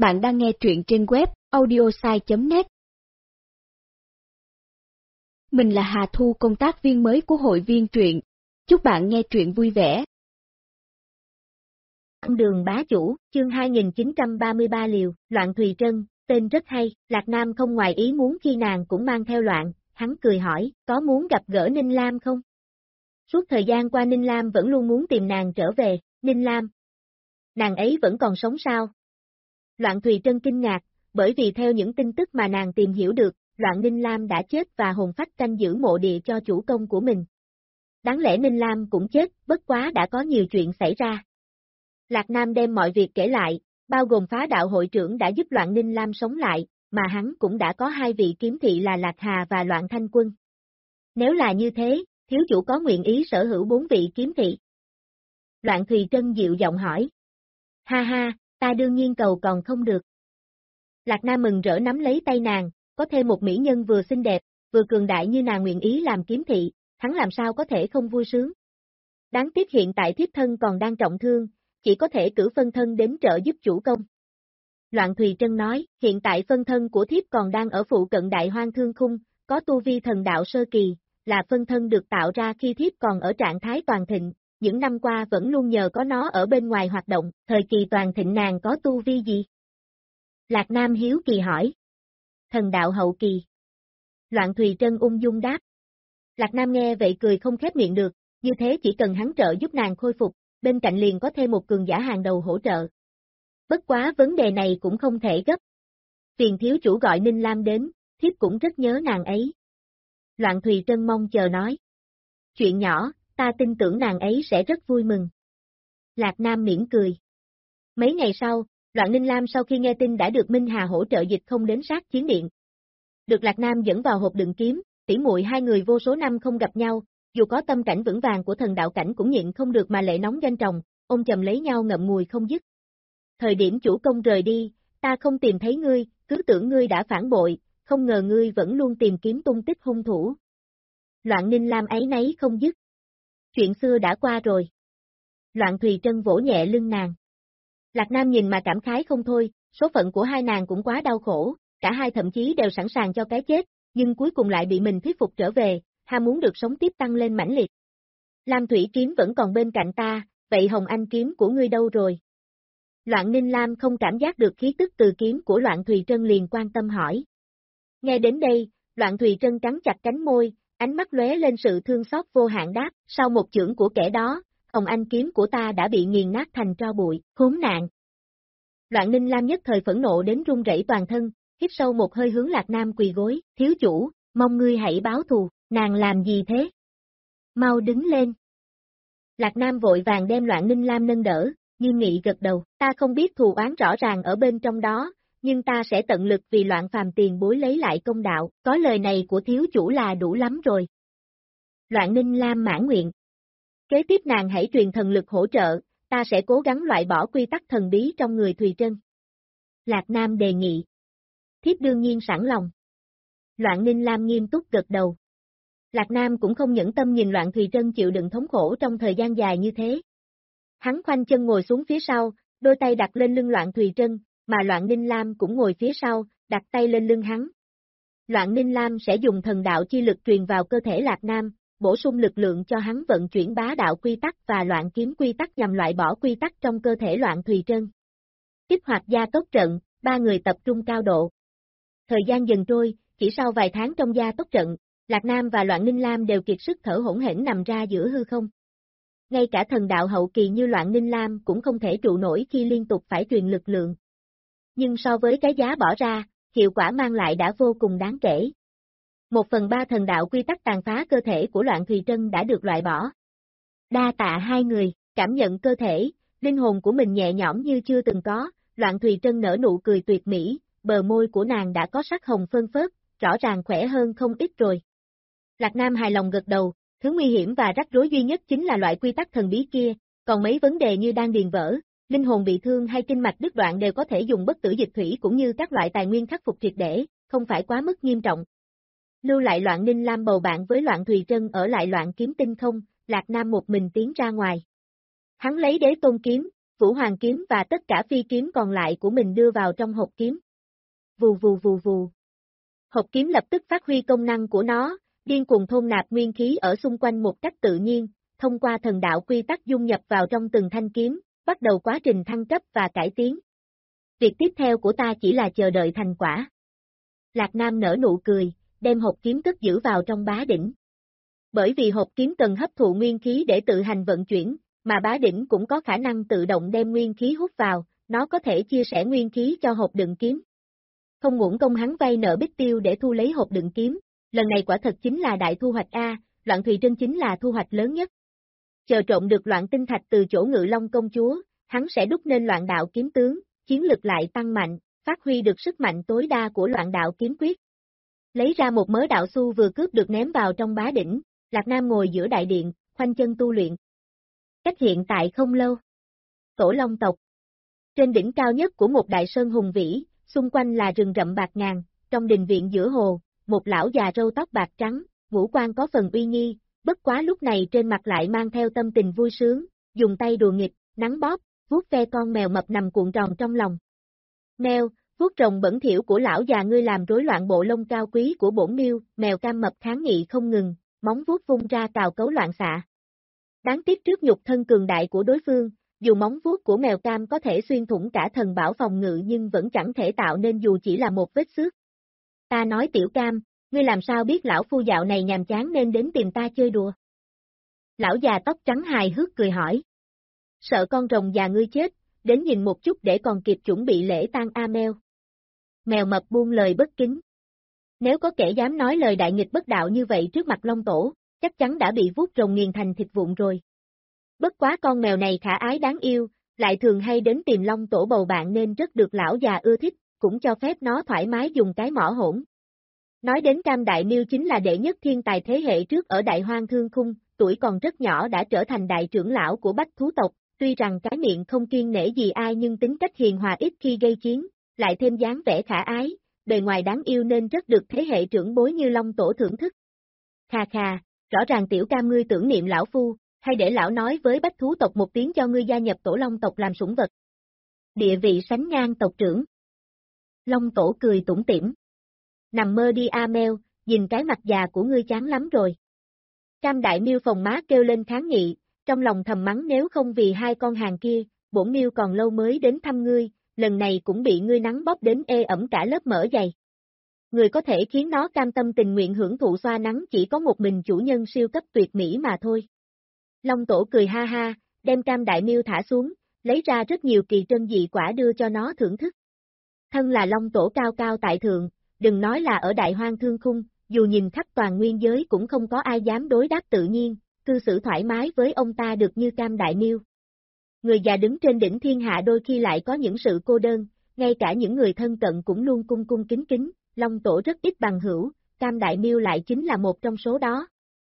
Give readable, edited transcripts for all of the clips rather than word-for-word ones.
Bạn đang nghe truyện trên web audiosai.net. Mình là Hà Thu, công tác viên mới của hội viên truyện. Chúc bạn nghe truyện vui vẻ. Đường bá chủ, chương 2933 liều, Loạn Thùy Trân, tên rất hay, Lạc Nam không ngoài ý muốn khi nàng cũng mang theo Loạn, hắn cười hỏi, có muốn gặp gỡ Ninh Lam không? Suốt thời gian qua Ninh Lam vẫn luôn muốn tìm nàng trở về, Ninh Lam. Nàng ấy vẫn còn sống sao? Loạn Thùy Trân kinh ngạc, bởi vì theo những tin tức mà nàng tìm hiểu được, Loạn Ninh Lam đã chết và hồn phách canh giữ mộ địa cho chủ công của mình. Đáng lẽ Ninh Lam cũng chết, bất quá đã có nhiều chuyện xảy ra. Lạc Nam đem mọi việc kể lại, bao gồm phá đạo hội trưởng đã giúp Loạn Ninh Lam sống lại, mà hắn cũng đã có hai vị kiếm thị là Lạc Hà và Loạn Thanh Quân. Nếu là như thế, thiếu chủ có nguyện ý sở hữu 4 vị kiếm thị? Loạn Thùy Trân dịu giọng hỏi. Ha ha, ta đương nhiên cầu còn không được. Lạc Nam mừng rỡ nắm lấy tay nàng, có thêm một mỹ nhân vừa xinh đẹp, vừa cường đại như nàng nguyện ý làm kiếm thị, hắn làm sao có thể không vui sướng. Đáng tiếc hiện tại thiếp thân còn đang trọng thương, chỉ có thể cử phân thân đến trợ giúp chủ công. Loạn Thùy Trân nói, hiện tại phân thân của thiếp còn đang ở phụ cận Đại Hoang Thương Khung, có tu vi thần đạo sơ kỳ, là phân thân được tạo ra khi thiếp còn ở trạng thái toàn thịnh, những năm qua vẫn luôn nhờ có nó ở bên ngoài hoạt động, thời kỳ toàn thịnh nàng có tu vi gì? Lạc Nam hiếu kỳ hỏi. Thần đạo hậu kỳ. Loạn Thùy Trân ung dung đáp. Lạc Nam nghe vậy cười không khép miệng được, như thế chỉ cần hắn trợ giúp nàng khôi phục, bên cạnh liền có thêm một cường giả hàng đầu hỗ trợ. Bất quá vấn đề này cũng không thể gấp. Phiền thiếu chủ gọi Ninh Lam đến, thiếp cũng rất nhớ nàng ấy. Loạn Thùy Trân mong chờ nói. Chuyện nhỏ, ta tin tưởng nàng ấy sẽ rất vui mừng. Lạc Nam mỉm cười. Mấy ngày sau, Loạn Ninh Lam sau khi nghe tin đã được Minh Hà hỗ trợ dịch không đến sát chiến điện. Được Lạc Nam dẫn vào hộp đựng kiếm, tỉ muội hai người vô số năm không gặp nhau, dù có tâm cảnh vững vàng của thần đạo cảnh cũng nhịn không được mà lệ nóng doanh tròng, ôm chầm lấy nhau ngậm ngùi không dứt. Thời điểm chủ công rời đi, ta không tìm thấy ngươi, cứ tưởng ngươi đã phản bội, không ngờ ngươi vẫn luôn tìm kiếm tung tích hung thủ. Loạn Ninh Lam áy náy không dứt. Chuyện xưa đã qua rồi. Loạn Thùy Trân vỗ nhẹ lưng nàng. Lạc Nam nhìn mà cảm khái không thôi, số phận của hai nàng cũng quá đau khổ, cả hai thậm chí đều sẵn sàng cho cái chết, nhưng cuối cùng lại bị mình thuyết phục trở về, ham muốn được sống tiếp tăng lên mãnh liệt. Lam Thủy kiếm vẫn còn bên cạnh ta, vậy Hồng Anh kiếm của ngươi đâu rồi? Loạn Ninh Lam không cảm giác được khí tức từ kiếm của Loạn Thùy Trân liền quan tâm hỏi. Nghe đến đây, Loạn Thùy Trân cắn chặt cánh môi, ánh mắt lóe lên sự thương xót vô hạn đáp, sau một chưởng của kẻ đó, Hồng Anh kiếm của ta đã bị nghiền nát thành tro bụi, khốn nạn. Loạn Ninh Lam nhất thời phẫn nộ đến run rẩy toàn thân, hít sâu một hơi hướng Lạc Nam quỳ gối, thiếu chủ, mong ngươi hãy báo thù, nàng làm gì thế? Mau đứng lên. Lạc Nam vội vàng đem Loạn Ninh Lam nâng đỡ, nghiêm nghị gật đầu, ta không biết thù oán rõ ràng ở bên trong đó, nhưng ta sẽ tận lực vì Loạn phàm tiền bối lấy lại công đạo, có lời này của thiếu chủ là đủ lắm rồi. Loạn Ninh Lam mãn nguyện. Kế tiếp nàng hãy truyền thần lực hỗ trợ, ta sẽ cố gắng loại bỏ quy tắc thần bí trong người Thùy Trân. Lạc Nam đề nghị. Thiếp đương nhiên sẵn lòng. Loạn Ninh Lam nghiêm túc gật đầu. Lạc Nam cũng không nhẫn tâm nhìn Loạn Thùy Trân chịu đựng thống khổ trong thời gian dài như thế. Hắn khoanh chân ngồi xuống phía sau, đôi tay đặt lên lưng Loạn Thùy Trân, mà Loạn Ninh Lam cũng ngồi phía sau, đặt tay lên lưng hắn. Loạn Ninh Lam sẽ dùng thần đạo chi lực truyền vào cơ thể Lạc Nam, bổ sung lực lượng cho hắn vận chuyển bá đạo quy tắc và loạn kiếm quy tắc nhằm loại bỏ quy tắc trong cơ thể Loạn Thùy Trân. Kích hoạt gia tốc trận, ba người tập trung cao độ. Thời gian dần trôi, chỉ sau vài tháng trong gia tốc trận, Lạc Nam và Loạn Ninh Lam đều kiệt sức thở hổn hển nằm ra giữa hư không. Ngay cả thần đạo hậu kỳ như Loạn Ninh Lam cũng không thể trụ nổi khi liên tục phải truyền lực lượng. Nhưng so với cái giá bỏ ra, hiệu quả mang lại đã vô cùng đáng kể. 1/3 thần đạo quy tắc tàn phá cơ thể của Loạn Thùy Trân đã được loại bỏ. Đa tạ hai người, cảm nhận cơ thể, linh hồn của mình nhẹ nhõm như chưa từng có, Loạn Thùy Trân nở nụ cười tuyệt mỹ, bờ môi của nàng đã có sắc hồng phơn phớt, rõ ràng khỏe hơn không ít rồi. Lạc Nam hài lòng gật đầu, thứ nguy hiểm và rắc rối duy nhất chính là loại quy tắc thần bí kia, còn mấy vấn đề như đan điền vỡ, linh hồn bị thương hay kinh mạch đứt đoạn đều có thể dùng bất tử dịch thủy cũng như các loại tài nguyên khắc phục triệt để, không phải quá mức nghiêm trọng. Lưu lại Loạn Ninh Lam bầu bạn với Loạn Thùy Trân ở lại Loạn Kiếm Tinh không, Lạc Nam một mình tiến ra ngoài. Hắn lấy đế tôn kiếm, Vũ Hoàng kiếm và tất cả phi kiếm còn lại của mình đưa vào trong hộp kiếm. Vù vù vù vù. Hộp kiếm lập tức phát huy công năng của nó, điên cuồng thôn nạp nguyên khí ở xung quanh một cách tự nhiên, thông qua thần đạo quy tắc dung nhập vào trong từng thanh kiếm, bắt đầu quá trình thăng cấp và cải tiến. Việc tiếp theo của ta chỉ là chờ đợi thành quả. Lạc Nam nở nụ cười, đem hộp kiếm cất giữ vào trong bá đỉnh. Bởi vì hộp kiếm cần hấp thụ nguyên khí để tự hành vận chuyển, mà bá đỉnh cũng có khả năng tự động đem nguyên khí hút vào, nó có thể chia sẻ nguyên khí cho hộp đựng kiếm. Không uổng công hắn vay nợ Bích Tiêu để thu lấy hộp đựng kiếm, lần này quả thật chính là đại thu hoạch A, Loạn Thùy Trân chính là thu hoạch lớn nhất. Chờ trộn được loạn tinh thạch từ chỗ Ngự Long công chúa, hắn sẽ đúc nên loạn đạo kiếm tướng, chiến lực lại tăng mạnh, phát huy được sức mạnh tối đa của loạn đạo kiếm quyết. Lấy ra một mớ đạo xu vừa cướp được ném vào trong bá đỉnh, Lạc Nam ngồi giữa đại điện, khoanh chân tu luyện. Cách hiện tại không lâu. Tổ Long tộc. Trên đỉnh cao nhất của một đại sơn hùng vĩ, xung quanh là rừng rậm bạc ngàn, trong đình viện giữa hồ, một lão già râu tóc bạc trắng, ngũ quan có phần uy nghi, bất quá lúc này trên mặt lại mang theo tâm tình vui sướng, dùng tay đùa nghịch, nắn bóp, vuốt ve con mèo mập nằm cuộn tròn trong lòng. Mèo, vuốt rồng bẩn thỉu của lão già ngươi làm rối loạn bộ lông cao quý của bổn miêu, mèo cam mập kháng nghị không ngừng, móng vuốt vung ra cào cấu loạn xạ. Đáng tiếc trước nhục thân cường đại của đối phương, dù móng vuốt của mèo cam có thể xuyên thủng cả thần bảo phòng ngự nhưng vẫn chẳng thể tạo nên dù chỉ là một vết xước. Ta nói tiểu cam, ngươi làm sao biết lão phu dạo này nhàm chán nên đến tìm ta chơi đùa? Lão già tóc trắng hài hước cười hỏi. Sợ con rồng già ngươi chết, đến nhìn một chút để còn kịp chuẩn bị lễ tang a mèo. Mèo mập buông lời bất kính. Nếu có kẻ dám nói lời đại nghịch bất đạo như vậy trước mặt Long Tổ, chắc chắn đã bị vuốt rồng nghiền thành thịt vụn rồi. Bất quá con mèo này khả ái đáng yêu, lại thường hay đến tìm Long Tổ bầu bạn nên rất được lão già ưa thích, cũng cho phép nó thoải mái dùng cái mỏ hỗn. Nói đến Cam Đại Miêu chính là đệ nhất thiên tài thế hệ trước ở Đại Hoang Thương Khung, tuổi còn rất nhỏ đã trở thành đại trưởng lão của Bách Thú tộc, tuy rằng cái miệng không kiêng nể gì ai nhưng tính cách hiền hòa ít khi gây chiến, lại thêm dáng vẻ khả ái, bề ngoài đáng yêu nên rất được thế hệ trưởng bối như Long Tổ thưởng thức. Khà khà, rõ ràng tiểu cam ngươi tưởng niệm lão phu, hay để lão nói với Bách Thú tộc một tiếng cho ngươi gia nhập Tổ Long tộc làm sủng vật. Địa vị sánh ngang tộc trưởng. Long Tổ cười tủm tỉm. Nằm mơ đi a mèo, nhìn cái mặt già của ngươi chán lắm rồi. Cam Đại Miêu phồng má kêu lên kháng nghị, trong lòng thầm mắng nếu không vì hai con hàng kia, bổn miêu còn lâu mới đến thăm ngươi, lần này cũng bị ngươi nắng bóp đến ê ẩm cả lớp mỡ dày. Người có thể khiến nó cam tâm tình nguyện hưởng thụ xoa nắng chỉ có một mình chủ nhân siêu cấp tuyệt mỹ mà thôi. Long Tổ cười ha ha, đem Cam Đại Miêu thả xuống, lấy ra rất nhiều kỳ trân dị quả đưa cho nó thưởng thức. Thân là Long Tổ cao cao tại thượng, đừng nói là ở Đại Hoang Thương Khung, dù nhìn khắp toàn nguyên giới cũng không có ai dám đối đáp tự nhiên, cư xử thoải mái với ông ta được như Cam Đại Miêu. Người già đứng trên đỉnh thiên hạ đôi khi lại có những sự cô đơn, ngay cả những người thân cận cũng luôn cung cung kính kính, Long Tổ rất ít bằng hữu, Cam Đại Miêu lại chính là một trong số đó.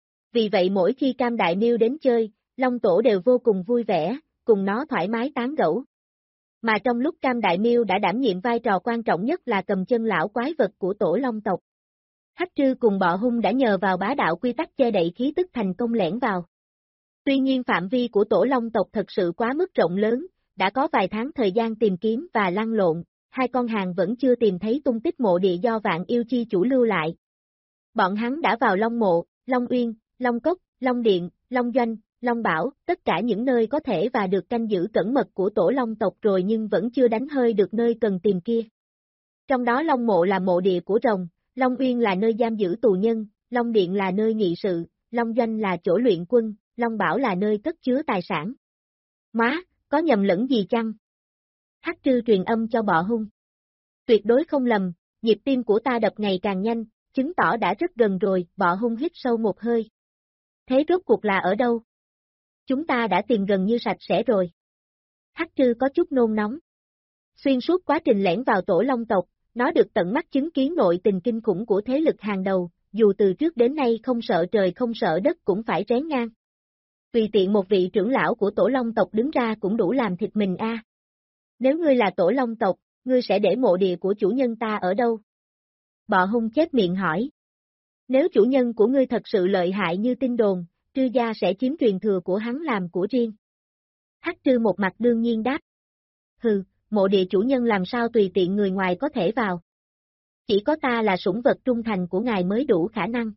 Vì vậy mỗi khi Cam Đại Miêu đến chơi, Long Tổ đều vô cùng vui vẻ, cùng nó thoải mái tán gẫu. Mà trong lúc Cam Đại Miêu đã đảm nhiệm vai trò quan trọng nhất là cầm chân lão quái vật của Tổ Long tộc. Hắc Trư cùng Bọ Hung đã nhờ vào bá đạo quy tắc che đậy khí tức thành công lẻn vào. Tuy nhiên phạm vi của Tổ Long tộc thật sự quá mức rộng lớn, đã có vài tháng thời gian tìm kiếm và lăn lộn, hai con hàng vẫn chưa tìm thấy tung tích mộ địa do Vạn Yêu Chi chủ lưu lại. Bọn hắn đã vào Long Mộ, Long Uyên, Long Cốc, Long Điện, Long Doanh, Long Bảo, tất cả những nơi có thể và được canh giữ cẩn mật của Tổ Long tộc rồi nhưng vẫn chưa đánh hơi được nơi cần tìm kia. Trong đó Long Mộ là mộ địa của rồng, Long Uyên là nơi giam giữ tù nhân, Long Điện là nơi nghị sự, Long Doanh là chỗ luyện quân, Long Bảo là nơi cất chứa tài sản. Má, có nhầm lẫn gì chăng? Hắc Trư truyền âm cho Bọ Hung. Tuyệt đối không lầm, nhịp tim của ta đập ngày càng nhanh, chứng tỏ đã rất gần rồi, Bọ Hung hít sâu một hơi. Thế rốt cuộc là ở đâu? Chúng ta đã tìm gần như sạch sẽ rồi. Hắc Trư có chút nôn nóng. Xuyên suốt quá trình lẻn vào Tổ Long tộc, nó được tận mắt chứng kiến nội tình kinh khủng của thế lực hàng đầu, dù từ trước đến nay không sợ trời không sợ đất cũng phải rén ngang. Tùy tiện một vị trưởng lão của Tổ Long tộc đứng ra cũng đủ làm thịt mình a. Nếu ngươi là Tổ Long tộc, ngươi sẽ để mộ địa của chủ nhân ta ở đâu? Bọ Hung chép miệng hỏi. Nếu chủ nhân của ngươi thật sự lợi hại như tin đồn, Trư gia sẽ chiếm truyền thừa của hắn làm của riêng. Hắc Trư một mặt đương nhiên đáp. Hừ, mộ địa chủ nhân làm sao tùy tiện người ngoài có thể vào. Chỉ có ta là sủng vật trung thành của ngài mới đủ khả năng.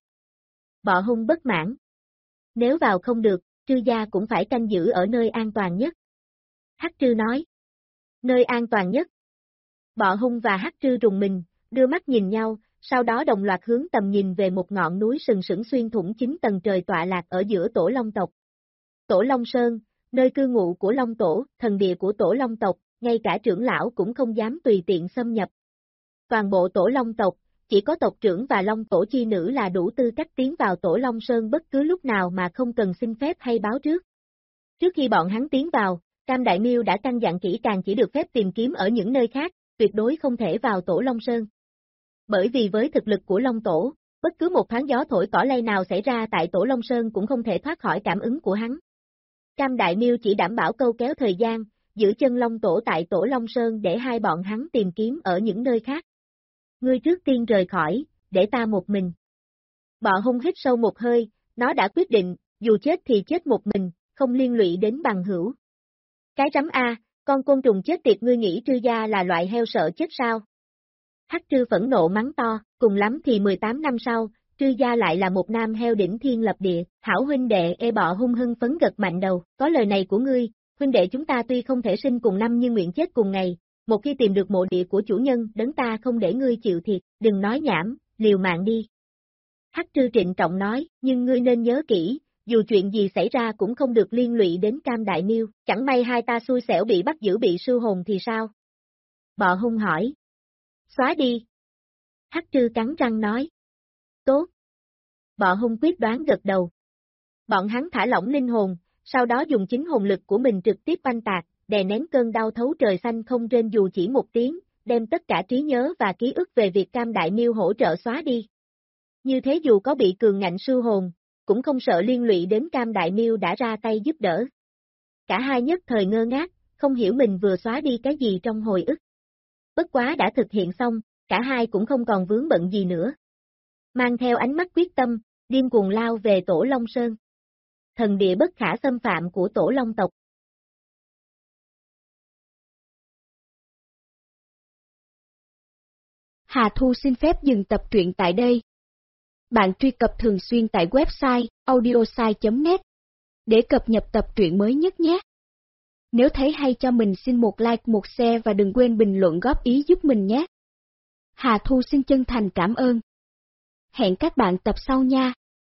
Bọ hung bất mãn. Nếu vào không được, Trư gia cũng phải canh giữ ở nơi an toàn nhất. Hắc Trư nói. Nơi an toàn nhất. Bọ hung và Hắc Trư rùng mình, đưa mắt nhìn nhau, sau đó đồng loạt hướng tầm nhìn về một ngọn núi sừng sững xuyên thủng 9 tầng trời tọa lạc ở giữa Tổ Long tộc. Tổ Long Sơn, nơi cư ngụ của Long Tổ, thần địa của Tổ Long tộc, ngay cả trưởng lão cũng không dám tùy tiện xâm nhập. Toàn bộ Tổ Long tộc, chỉ có tộc trưởng và Long Tổ chi nữ là đủ tư cách tiến vào Tổ Long Sơn bất cứ lúc nào mà không cần xin phép hay báo trước. Trước khi bọn hắn tiến vào, Cam Đại Miêu đã căn dặn kỹ càng chỉ được phép tìm kiếm ở những nơi khác, tuyệt đối không thể vào Tổ Long Sơn. Bởi vì với thực lực của Long Tổ, bất cứ một thoáng gió thổi cỏ lay nào xảy ra tại Tổ Long Sơn cũng không thể thoát khỏi cảm ứng của hắn. Cam Đại Miêu chỉ đảm bảo câu kéo thời gian, giữ chân Long Tổ tại Tổ Long Sơn để hai bọn hắn tìm kiếm ở những nơi khác. Ngươi trước tiên rời khỏi, để ta một mình. Bọ hung hít sâu một hơi, nó đã quyết định, dù chết thì chết một mình, không liên lụy đến bằng hữu. Cái rắm A, con côn trùng chết tiệt, ngươi nghĩ Trư gia là loại heo sợ chết sao? Hắc Trư phẫn nộ mắng to, cùng lắm thì 18 năm sau, Trư gia lại là một nam heo đỉnh thiên lập địa. Hảo huynh đệ. Bọ hung hưng phấn gật mạnh đầu, có lời này của ngươi, huynh đệ chúng ta tuy không thể sinh cùng năm nhưng nguyện chết cùng ngày, một khi tìm được mộ địa của chủ nhân, đấng ta không để ngươi chịu thiệt, đừng nói nhảm, liều mạng đi. Hắc Trư trịnh trọng nói, nhưng ngươi nên nhớ kỹ, dù chuyện gì xảy ra cũng không được liên lụy đến Cam Đại Miêu, chẳng may hai ta xui xẻo bị bắt giữ bị sưu hồn thì sao? Bọ hung hỏi. Xóa đi. Hắc Trư cắn răng nói. Tốt. Bọ hung quyết đoán gật đầu. Bọn hắn thả lỏng linh hồn, sau đó dùng chính hồn lực của mình trực tiếp oanh tạc, đè nén cơn đau thấu trời xanh không rên dù chỉ một tiếng, đem tất cả trí nhớ và ký ức về việc Cam Đại Miêu hỗ trợ xóa đi. Như thế dù có bị cường ngạnh sưu hồn, cũng không sợ liên lụy đến Cam Đại Miêu đã ra tay giúp đỡ. Cả hai nhất thời ngơ ngác, không hiểu mình vừa xóa đi cái gì trong hồi ức. Bất quá đã thực hiện xong, cả hai cũng không còn vướng bận gì nữa. Mang theo ánh mắt quyết tâm, điên cuồng lao về Tổ Long Sơn. Thần địa bất khả xâm phạm của Tổ Long tộc. Hà Thu xin phép dừng tập truyện tại đây. Bạn truy cập thường xuyên tại website audiosai.net để cập nhật tập truyện mới nhất nhé. Nếu thấy hay cho mình xin một like, một share và đừng quên bình luận góp ý giúp mình nhé. Hà Thu xin chân thành cảm ơn. Hẹn các bạn tập sau nha.